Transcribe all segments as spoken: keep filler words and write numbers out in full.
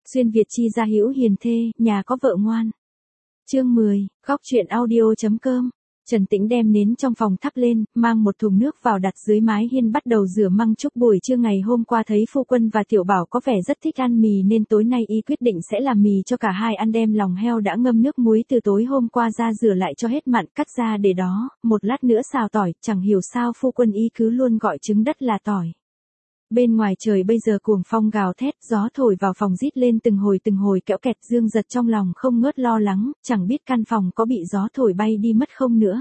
Xuyên Việt chi gia hữu hiền thê, nhà có vợ ngoan. Chương mười, góc truyện audio.com. Trần Tĩnh đem nến trong phòng thắp lên, mang một thùng nước vào đặt dưới mái hiên bắt đầu rửa măng trúc. Buổi trưa ngày hôm qua thấy phu quân và Tiểu Bảo có vẻ rất thích ăn mì nên tối nay y quyết định sẽ làm mì cho cả hai ăn. Đem lòng heo đã ngâm nước muối từ tối hôm qua ra rửa lại cho hết mặn, cắt ra để đó, một lát nữa xào tỏi. Chẳng hiểu sao phu quân y cứ luôn gọi trứng đất là tỏi. Bên ngoài trời bây giờ cuồng phong gào thét, gió thổi vào phòng rít lên từng hồi từng hồi kẽo kẹt. Dương Giật trong lòng không ngớt lo lắng, chẳng biết căn phòng có bị gió thổi bay đi mất không nữa.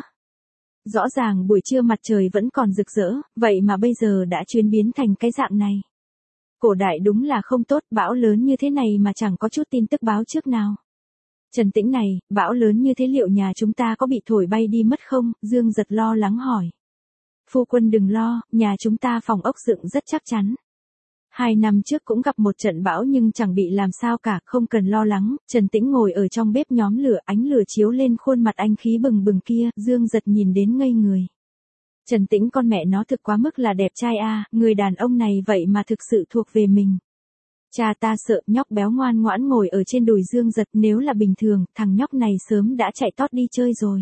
Rõ ràng buổi trưa mặt trời vẫn còn rực rỡ, vậy mà bây giờ đã chuyển biến thành cái dạng này. Cổ đại đúng là không tốt, bão lớn như thế này mà chẳng có chút tin tức báo trước nào. Trần Tĩnh này, bão lớn như thế liệu nhà chúng ta có bị thổi bay đi mất không? Dương Giật lo lắng hỏi. Phu quân đừng lo, nhà chúng ta phòng ốc dựng rất chắc chắn. Hai năm trước cũng gặp một trận bão nhưng chẳng bị làm sao cả, không cần lo lắng. Trần Tĩnh ngồi ở trong bếp nhóm lửa, ánh lửa chiếu lên khuôn mặt anh khí bừng bừng kia, Dương Giật nhìn đến ngây người. Trần Tĩnh con mẹ nó thực quá mức là đẹp trai a, à, người đàn ông này vậy mà thực sự thuộc về mình. Cha ta sợ, nhóc béo ngoan ngoãn ngồi ở trên đùi Dương Giật, nếu là bình thường, thằng nhóc này sớm đã chạy tót đi chơi rồi.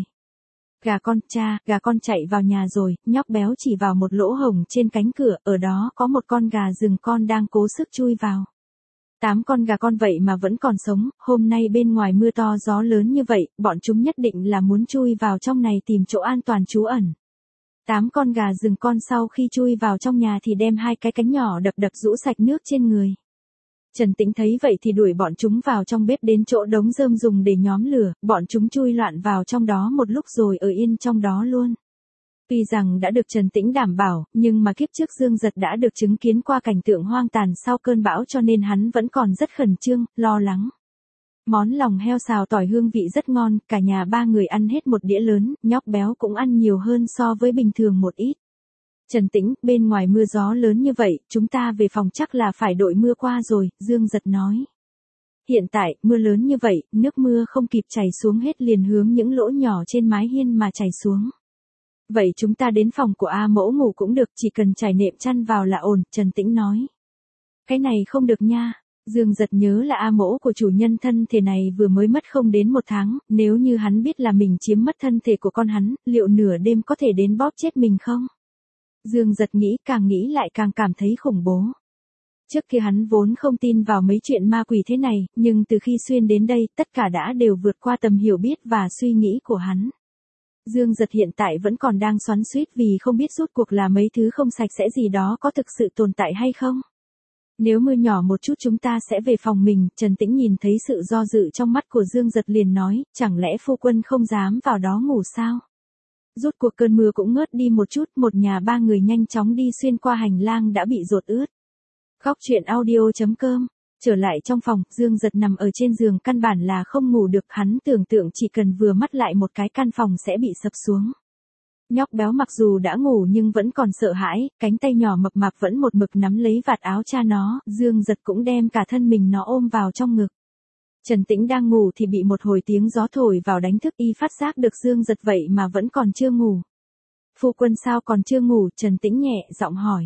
Gà con, cha, gà con chạy vào nhà rồi. Nhóc béo chỉ vào một lỗ hổng trên cánh cửa, ở đó có một con gà rừng con đang cố sức chui vào. Tám con gà con vậy mà vẫn còn sống, hôm nay bên ngoài mưa to gió lớn như vậy, bọn chúng nhất định là muốn chui vào trong này tìm chỗ an toàn trú ẩn. Tám con gà rừng con sau khi chui vào trong nhà thì đem hai cái cánh nhỏ đập đập rũ sạch nước trên người. Trần Tĩnh thấy vậy thì đuổi bọn chúng vào trong bếp đến chỗ đống rơm dùng để nhóm lửa, bọn chúng chui loạn vào trong đó một lúc rồi ở yên trong đó luôn. Tuy rằng đã được Trần Tĩnh đảm bảo, nhưng mà kiếp trước Dương Giật đã được chứng kiến qua cảnh tượng hoang tàn sau cơn bão cho nên hắn vẫn còn rất khẩn trương, lo lắng. Món lòng heo xào tỏi hương vị rất ngon, cả nhà ba người ăn hết một đĩa lớn, nhóc béo cũng ăn nhiều hơn so với bình thường một ít. Trần Tĩnh, bên ngoài mưa gió lớn như vậy, chúng ta về phòng chắc là phải đội mưa qua rồi, Dương Giật nói. Hiện tại, mưa lớn như vậy, nước mưa không kịp chảy xuống hết liền hướng những lỗ nhỏ trên mái hiên mà chảy xuống. Vậy chúng ta đến phòng của A Mẫu ngủ cũng được, chỉ cần trải nệm chăn vào là ổn, Trần Tĩnh nói. Cái này không được nha. Dương Giật nhớ là A Mẫu của chủ nhân thân thể này vừa mới mất không đến một tháng, nếu như hắn biết là mình chiếm mất thân thể của con hắn, liệu nửa đêm có thể đến bóp chết mình không? Dương Giật nghĩ, càng nghĩ lại càng cảm thấy khủng bố. Trước kia hắn vốn không tin vào mấy chuyện ma quỷ thế này, nhưng từ khi xuyên đến đây, tất cả đã đều vượt qua tầm hiểu biết và suy nghĩ của hắn. Dương Giật hiện tại vẫn còn đang xoắn xuýt vì không biết rốt cuộc là mấy thứ không sạch sẽ gì đó có thực sự tồn tại hay không. Nếu mưa nhỏ một chút chúng ta sẽ về phòng mình. Trần Tĩnh nhìn thấy sự do dự trong mắt của Dương Giật liền nói, chẳng lẽ phu quân không dám vào đó ngủ sao? Rốt cuộc cơn mưa cũng ngớt đi một chút, một nhà ba người nhanh chóng đi xuyên qua hành lang đã bị dột ướt. Góc truyện audio.com. Trở lại trong phòng, Dương Giật nằm ở trên giường căn bản là không ngủ được, hắn tưởng tượng chỉ cần vừa mắt lại một cái căn phòng sẽ bị sập xuống. Nhóc béo mặc dù đã ngủ nhưng vẫn còn sợ hãi, cánh tay nhỏ mập mạp vẫn một mực nắm lấy vạt áo cha nó, Dương Giật cũng đem cả thân mình nó ôm vào trong ngực. Trần Tĩnh đang ngủ thì bị một hồi tiếng gió thổi vào đánh thức, y phát giác được Dương Giật vậy mà vẫn còn chưa ngủ. Phu quân sao còn chưa ngủ? Trần Tĩnh nhẹ giọng hỏi.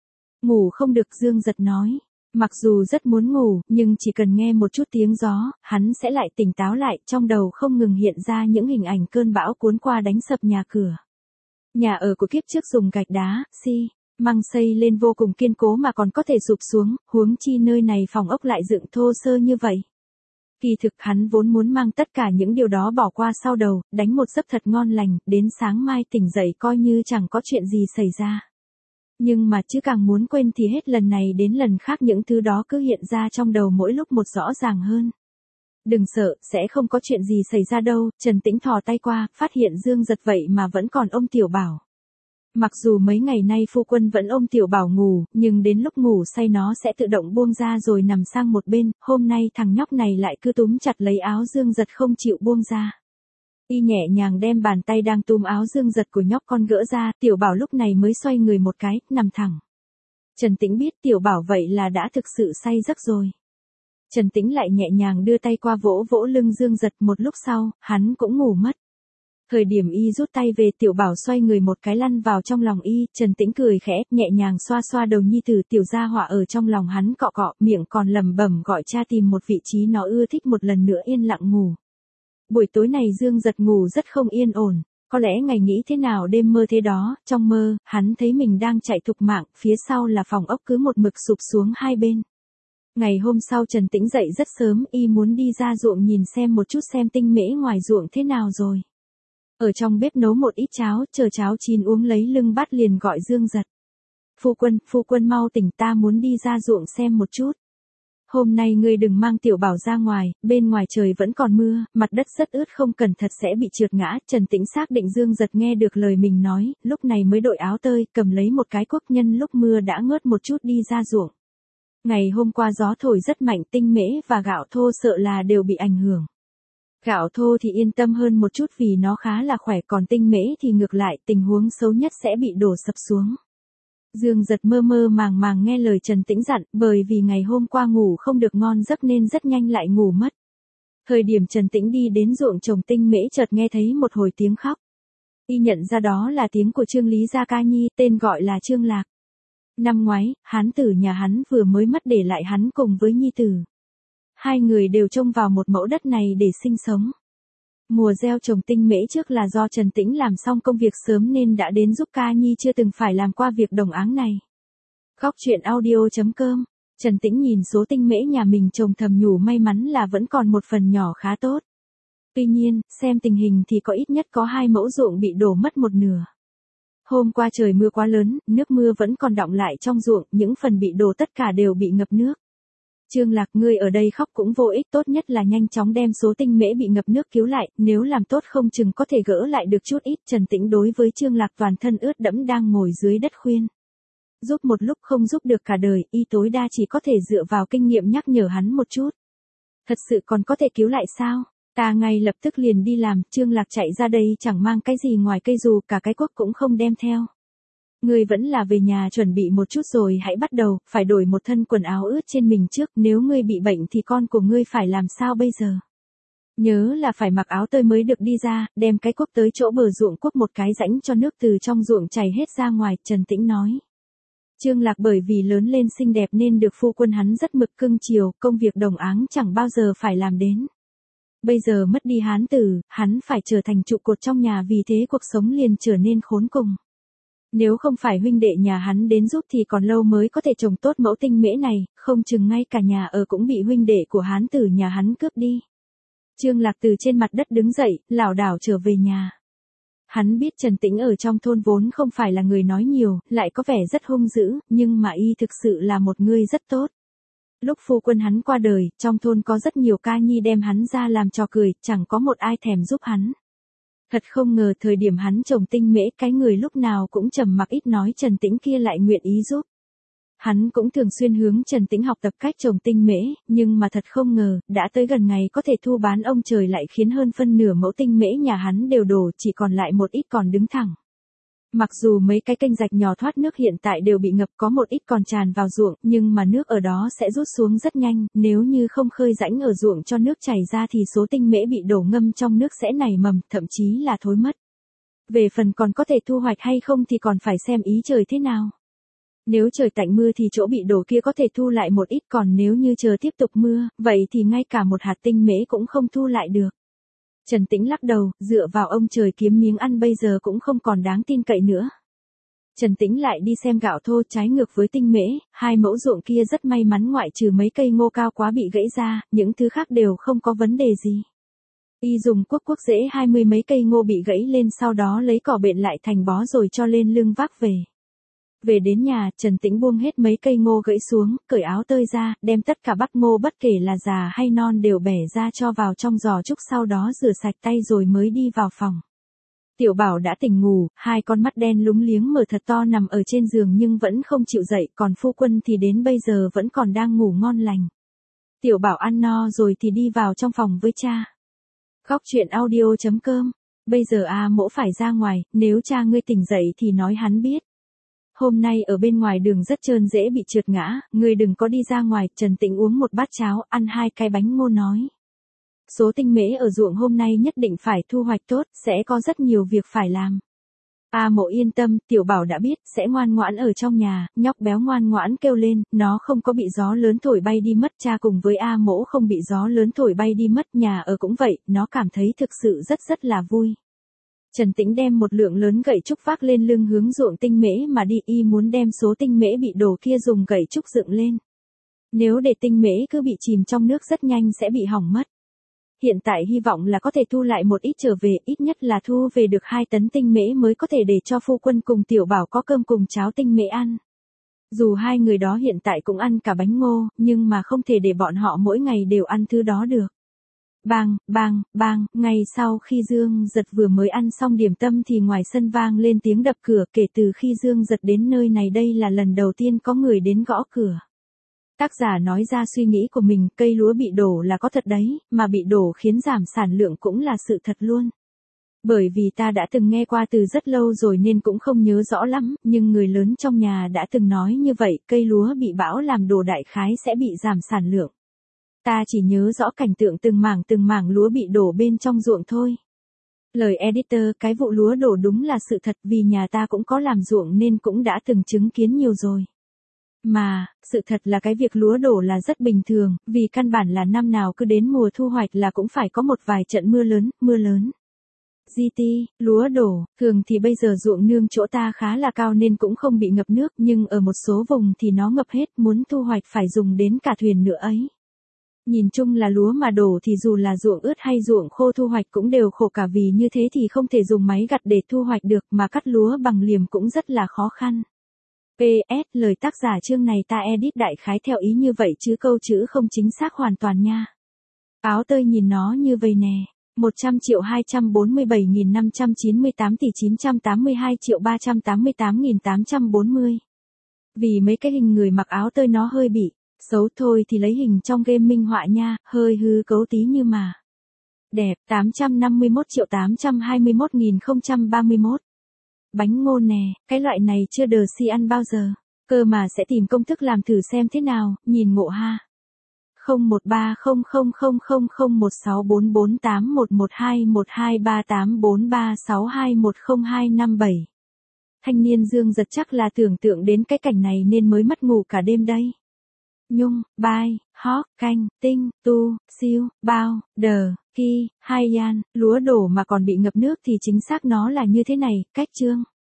Ngủ không được, Dương Giật nói. Mặc dù rất muốn ngủ, nhưng chỉ cần nghe một chút tiếng gió, hắn sẽ lại tỉnh táo lại, trong đầu không ngừng hiện ra những hình ảnh cơn bão cuốn qua đánh sập nhà cửa. Nhà ở của kiếp trước dùng gạch đá, xi măng xây lên vô cùng kiên cố mà còn có thể sụp xuống, huống chi nơi này phòng ốc lại dựng thô sơ như vậy. Kỳ thực hắn vốn muốn mang tất cả những điều đó bỏ qua sau đầu, đánh một giấc thật ngon lành, đến sáng mai tỉnh dậy coi như chẳng có chuyện gì xảy ra. Nhưng mà chứ càng muốn quên thì hết lần này đến lần khác những thứ đó cứ hiện ra trong đầu mỗi lúc một rõ ràng hơn. Đừng sợ, sẽ không có chuyện gì xảy ra đâu. Trần Tĩnh thò tay qua, phát hiện Dương Giật vậy mà vẫn còn ôm Tiểu Bảo. Mặc dù mấy ngày nay phu quân vẫn ôm Tiểu Bảo ngủ, nhưng đến lúc ngủ say nó sẽ tự động buông ra rồi nằm sang một bên, hôm nay thằng nhóc này lại cứ túm chặt lấy áo Dương Giật không chịu buông ra. Y nhẹ nhàng đem bàn tay đang túm áo Dương Giật của nhóc con gỡ ra, Tiểu Bảo lúc này mới xoay người một cái, nằm thẳng. Trần Tĩnh biết Tiểu Bảo vậy là đã thực sự say giấc rồi. Trần Tĩnh lại nhẹ nhàng đưa tay qua vỗ vỗ lưng Dương Giật, một lúc sau, hắn cũng ngủ mất. Thời điểm y rút tay về, Tiểu Bảo xoay người một cái lăn vào trong lòng y, Trần Tĩnh cười khẽ, nhẹ nhàng xoa xoa đầu nhi tử. Tiểu gia hỏa ở trong lòng hắn cọ cọ, miệng còn lẩm bẩm gọi cha tìm một vị trí nó ưa thích, một lần nữa yên lặng ngủ. Buổi tối này Dương Giật ngủ rất không yên ổn, có lẽ ngày nghĩ thế nào đêm mơ thế đó, trong mơ, hắn thấy mình đang chạy thục mạng, phía sau là phòng ốc cứ một mực sụp xuống hai bên. Ngày hôm sau Trần Tĩnh dậy rất sớm, y muốn đi ra ruộng nhìn xem một chút xem tinh mễ ngoài ruộng thế nào rồi. Ở trong bếp nấu một ít cháo, chờ cháo chín uống lấy lưng bát liền gọi Dương Giật. Phu quân, phu quân mau tỉnh, ta muốn đi ra ruộng xem một chút. Hôm nay ngươi đừng mang Tiểu Bảo ra ngoài, bên ngoài trời vẫn còn mưa, mặt đất rất ướt, không cẩn thận sẽ bị trượt ngã. Trần Tĩnh xác định Dương Giật nghe được lời mình nói, lúc này mới đội áo tơi, cầm lấy một cái cuốc, nhân lúc mưa đã ngớt một chút đi ra ruộng. Ngày hôm qua gió thổi rất mạnh, tinh mễ và gạo thô sợ là đều bị ảnh hưởng. Gạo thô thì yên tâm hơn một chút vì nó khá là khỏe, còn tinh mễ thì ngược lại, tình huống xấu nhất sẽ bị đổ sập xuống. Dương Giật mơ mơ màng màng nghe lời Trần Tĩnh dặn, bởi vì ngày hôm qua ngủ không được ngon giấc nên rất nhanh lại ngủ mất. Thời điểm Trần Tĩnh đi đến ruộng trồng tinh mễ chợt nghe thấy một hồi tiếng khóc. Y nhận ra đó là tiếng của Trương Lý Gia Ca Nhi, tên gọi là Trương Lạc. Năm ngoái, hán tử nhà hắn vừa mới mất để lại hắn cùng với nhi tử. Hai người đều trông vào một mẫu đất này để sinh sống. Mùa gieo trồng tinh mễ trước là do Trần Tĩnh làm xong công việc sớm nên đã đến giúp Ca Nhi chưa từng phải làm qua việc đồng áng này. Góc truyện audio chấm com. Trần Tĩnh nhìn số tinh mễ nhà mình trồng thầm nhủ may mắn là vẫn còn một phần nhỏ khá tốt. Tuy nhiên, xem tình hình thì có ít nhất có hai mẫu ruộng bị đổ mất một nửa. Hôm qua trời mưa quá lớn, nước mưa vẫn còn đọng lại trong ruộng, những phần bị đổ tất cả đều bị ngập nước. Trương Lạc, ngươi ở đây khóc cũng vô ích, tốt nhất là nhanh chóng đem số tinh mễ bị ngập nước cứu lại, nếu làm tốt không chừng có thể gỡ lại được chút ít. Trần Tĩnh đối với Trương Lạc toàn thân ướt đẫm đang ngồi dưới đất khuyên. Giúp một lúc không giúp được cả đời, y tối đa chỉ có thể dựa vào kinh nghiệm nhắc nhở hắn một chút. Thật sự còn có thể cứu lại sao? Ta ngay lập tức liền đi làm. Trương Lạc chạy ra đây chẳng mang cái gì ngoài cây dù, cả cái cuốc cũng không đem theo. Ngươi vẫn là về nhà chuẩn bị một chút rồi hãy bắt đầu, phải đổi một thân quần áo ướt trên mình trước, nếu ngươi bị bệnh thì con của ngươi phải làm sao bây giờ? Nhớ là phải mặc áo tơi mới được đi ra, đem cái cuốc tới chỗ bờ ruộng cuốc một cái rãnh cho nước từ trong ruộng chảy hết ra ngoài, Trần Tĩnh nói. Trương Lạc bởi vì lớn lên xinh đẹp nên được phu quân hắn rất mực cưng chiều, công việc đồng áng chẳng bao giờ phải làm đến. Bây giờ mất đi hán tử, hắn phải trở thành trụ cột trong nhà, vì thế cuộc sống liền trở nên khốn cùng. Nếu không phải huynh đệ nhà hắn đến giúp thì còn lâu mới có thể trồng tốt mẫu tinh mễ này, không chừng ngay cả nhà ở cũng bị huynh đệ của hán tử nhà hắn cướp đi. Trương Lạc từ trên mặt đất đứng dậy, lảo đảo trở về nhà. Hắn biết Trần Tĩnh ở trong thôn vốn không phải là người nói nhiều, lại có vẻ rất hung dữ, nhưng mà y thực sự là một người rất tốt. Lúc phu quân hắn qua đời, trong thôn có rất nhiều ca nhi đem hắn ra làm trò cười, chẳng có một ai thèm giúp hắn. Thật không ngờ thời điểm hắn trồng tinh mễ, cái người lúc nào cũng trầm mặc ít nói Trần Tĩnh kia lại nguyện ý giúp. Hắn cũng thường xuyên hướng Trần Tĩnh học tập cách trồng tinh mễ, nhưng mà thật không ngờ, đã tới gần ngày có thể thu bán ông trời lại khiến hơn phân nửa mẫu tinh mễ nhà hắn đều đổ, chỉ còn lại một ít còn đứng thẳng. Mặc dù mấy cái kênh rạch nhỏ thoát nước hiện tại đều bị ngập, có một ít còn tràn vào ruộng, nhưng mà nước ở đó sẽ rút xuống rất nhanh, nếu như không khơi rãnh ở ruộng cho nước chảy ra thì số tinh mễ bị đổ ngâm trong nước sẽ nảy mầm, thậm chí là thối mất. Về phần còn có thể thu hoạch hay không thì còn phải xem ý trời thế nào. Nếu trời tạnh mưa thì chỗ bị đổ kia có thể thu lại một ít, còn nếu như chờ tiếp tục mưa, vậy thì ngay cả một hạt tinh mễ cũng không thu lại được. Trần Tĩnh lắc đầu, dựa vào ông trời kiếm miếng ăn bây giờ cũng không còn đáng tin cậy nữa. Trần Tĩnh lại đi xem gạo thô, trái ngược với tinh mễ, hai mẫu ruộng kia rất may mắn ngoại trừ mấy cây ngô cao quá bị gãy ra, những thứ khác đều không có vấn đề gì. Y dùng cuốc cuốc rễ hai mươi mấy cây ngô bị gãy lên, sau đó lấy cỏ bện lại thành bó rồi cho lên lưng vác về. Về đến nhà, Trần Tĩnh buông hết mấy cây ngô gãy xuống, cởi áo tơi ra, đem tất cả bắp ngô bất kể là già hay non đều bẻ ra cho vào trong giò trúc, sau đó rửa sạch tay rồi mới đi vào phòng. Tiểu Bảo đã tỉnh ngủ, hai con mắt đen lúng liếng mở thật to nằm ở trên giường nhưng vẫn không chịu dậy, còn phu quân thì đến bây giờ vẫn còn đang ngủ ngon lành. Tiểu Bảo ăn no rồi thì đi vào trong phòng với cha. Góc truyện audio chấm com. Bây giờ a mỗ phải ra ngoài, nếu cha ngươi tỉnh dậy thì nói hắn biết. Hôm nay ở bên ngoài đường rất trơn dễ bị trượt ngã, ngươi đừng có đi ra ngoài. Trần Tĩnh uống một bát cháo, ăn hai cái bánh ngô nói. số tinh mễ ở ruộng hôm nay nhất định phải thu hoạch tốt, sẽ có rất nhiều việc phải làm. A Mộ yên tâm, Tiểu Bảo đã biết, sẽ ngoan ngoãn ở trong nhà, nhóc béo ngoan ngoãn kêu lên, nó không có bị gió lớn thổi bay đi mất, cha cùng với A Mỗ không bị gió lớn thổi bay đi mất, nhà ở cũng vậy, nó cảm thấy thực sự rất rất là vui. Trần Tĩnh đem một lượng lớn gậy trúc vác lên lưng hướng ruộng tinh mễ mà đi, y muốn đem số tinh mễ bị đổ kia dùng gậy trúc dựng lên. Nếu để tinh mễ cứ bị chìm trong nước rất nhanh sẽ bị hỏng mất. Hiện tại hy vọng là có thể thu lại một ít trở về, ít nhất là thu về được hai tấn tinh mễ mới có thể để cho phu quân cùng Tiểu Bảo có cơm cùng cháo tinh mễ ăn. Dù hai người đó hiện tại cũng ăn cả bánh ngô, nhưng mà không thể để bọn họ mỗi ngày đều ăn thứ đó được. Bang, bang, bang, ngay sau khi Dương Giật vừa mới ăn xong điểm tâm thì ngoài sân vang lên tiếng đập cửa, kể từ khi Dương Giật đến nơi này đây là lần đầu tiên có người đến gõ cửa. Tác giả nói ra suy nghĩ của mình, cây lúa bị đổ là có thật đấy, mà bị đổ khiến giảm sản lượng cũng là sự thật luôn. Bởi vì ta đã từng nghe qua từ rất lâu rồi nên cũng không nhớ rõ lắm, nhưng người lớn trong nhà đã từng nói như vậy, cây lúa bị bão làm đổ đại khái sẽ bị giảm sản lượng. Ta chỉ nhớ rõ cảnh tượng từng mảng từng mảng lúa bị đổ bên trong ruộng thôi. Lời editor, cái vụ lúa đổ đúng là sự thật vì nhà ta cũng có làm ruộng nên cũng đã từng chứng kiến nhiều rồi. Mà, sự thật là cái việc lúa đổ là rất bình thường, vì căn bản là năm nào cứ đến mùa thu hoạch là cũng phải có một vài trận mưa lớn, mưa lớn. giê tê, lúa đổ, thường thì bây giờ ruộng nương chỗ ta khá là cao nên cũng không bị ngập nước nhưng ở một số vùng thì nó ngập hết, muốn thu hoạch phải dùng đến cả thuyền nữa ấy. Nhìn chung là lúa mà đổ thì dù là ruộng ướt hay ruộng khô thu hoạch cũng đều khổ cả vì như thế thì không thể dùng máy gặt để thu hoạch được mà cắt lúa bằng liềm cũng rất là khó khăn. pê ét lời tác giả chương này ta edit đại khái theo ý như vậy chứ câu chữ không chính xác hoàn toàn nha. Áo tơi nhìn nó như vầy nè. một trăm triệu hai trăm bốn mươi bảy nghìn năm trăm chín mươi tám tỷ chín trăm tám mươi hai triệu ba trăm tám mươi tám nghìn tám trăm bốn mươi. Vì mấy cái hình người mặc áo tơi nó hơi bị xấu thôi thì lấy hình trong game minh họa nha, hơi hư cấu tí như mà. Đẹp, tám trăm năm mươi mốt triệu tám trăm hai mươi mốt nghìn không trăm ba mươi mốt. Bánh ngô nè, cái loại này chưa đờ si ăn bao giờ. Cơ mà sẽ tìm công thức làm thử xem thế nào, nhìn ngộ ha. không một ba không không không không không một sáu bốn bốn tám một một hai một hai ba tám bốn ba sáu hai một không hai năm bảy. Thanh niên Dương Giật chắc là tưởng tượng đến cái cảnh này nên mới mất ngủ cả đêm đây. Nhung, bai, hóc, canh, tinh, tu, siêu, bao, đờ, ki, hai yan, lúa đổ mà còn bị ngập nước thì chính xác nó là như thế này, cách chương.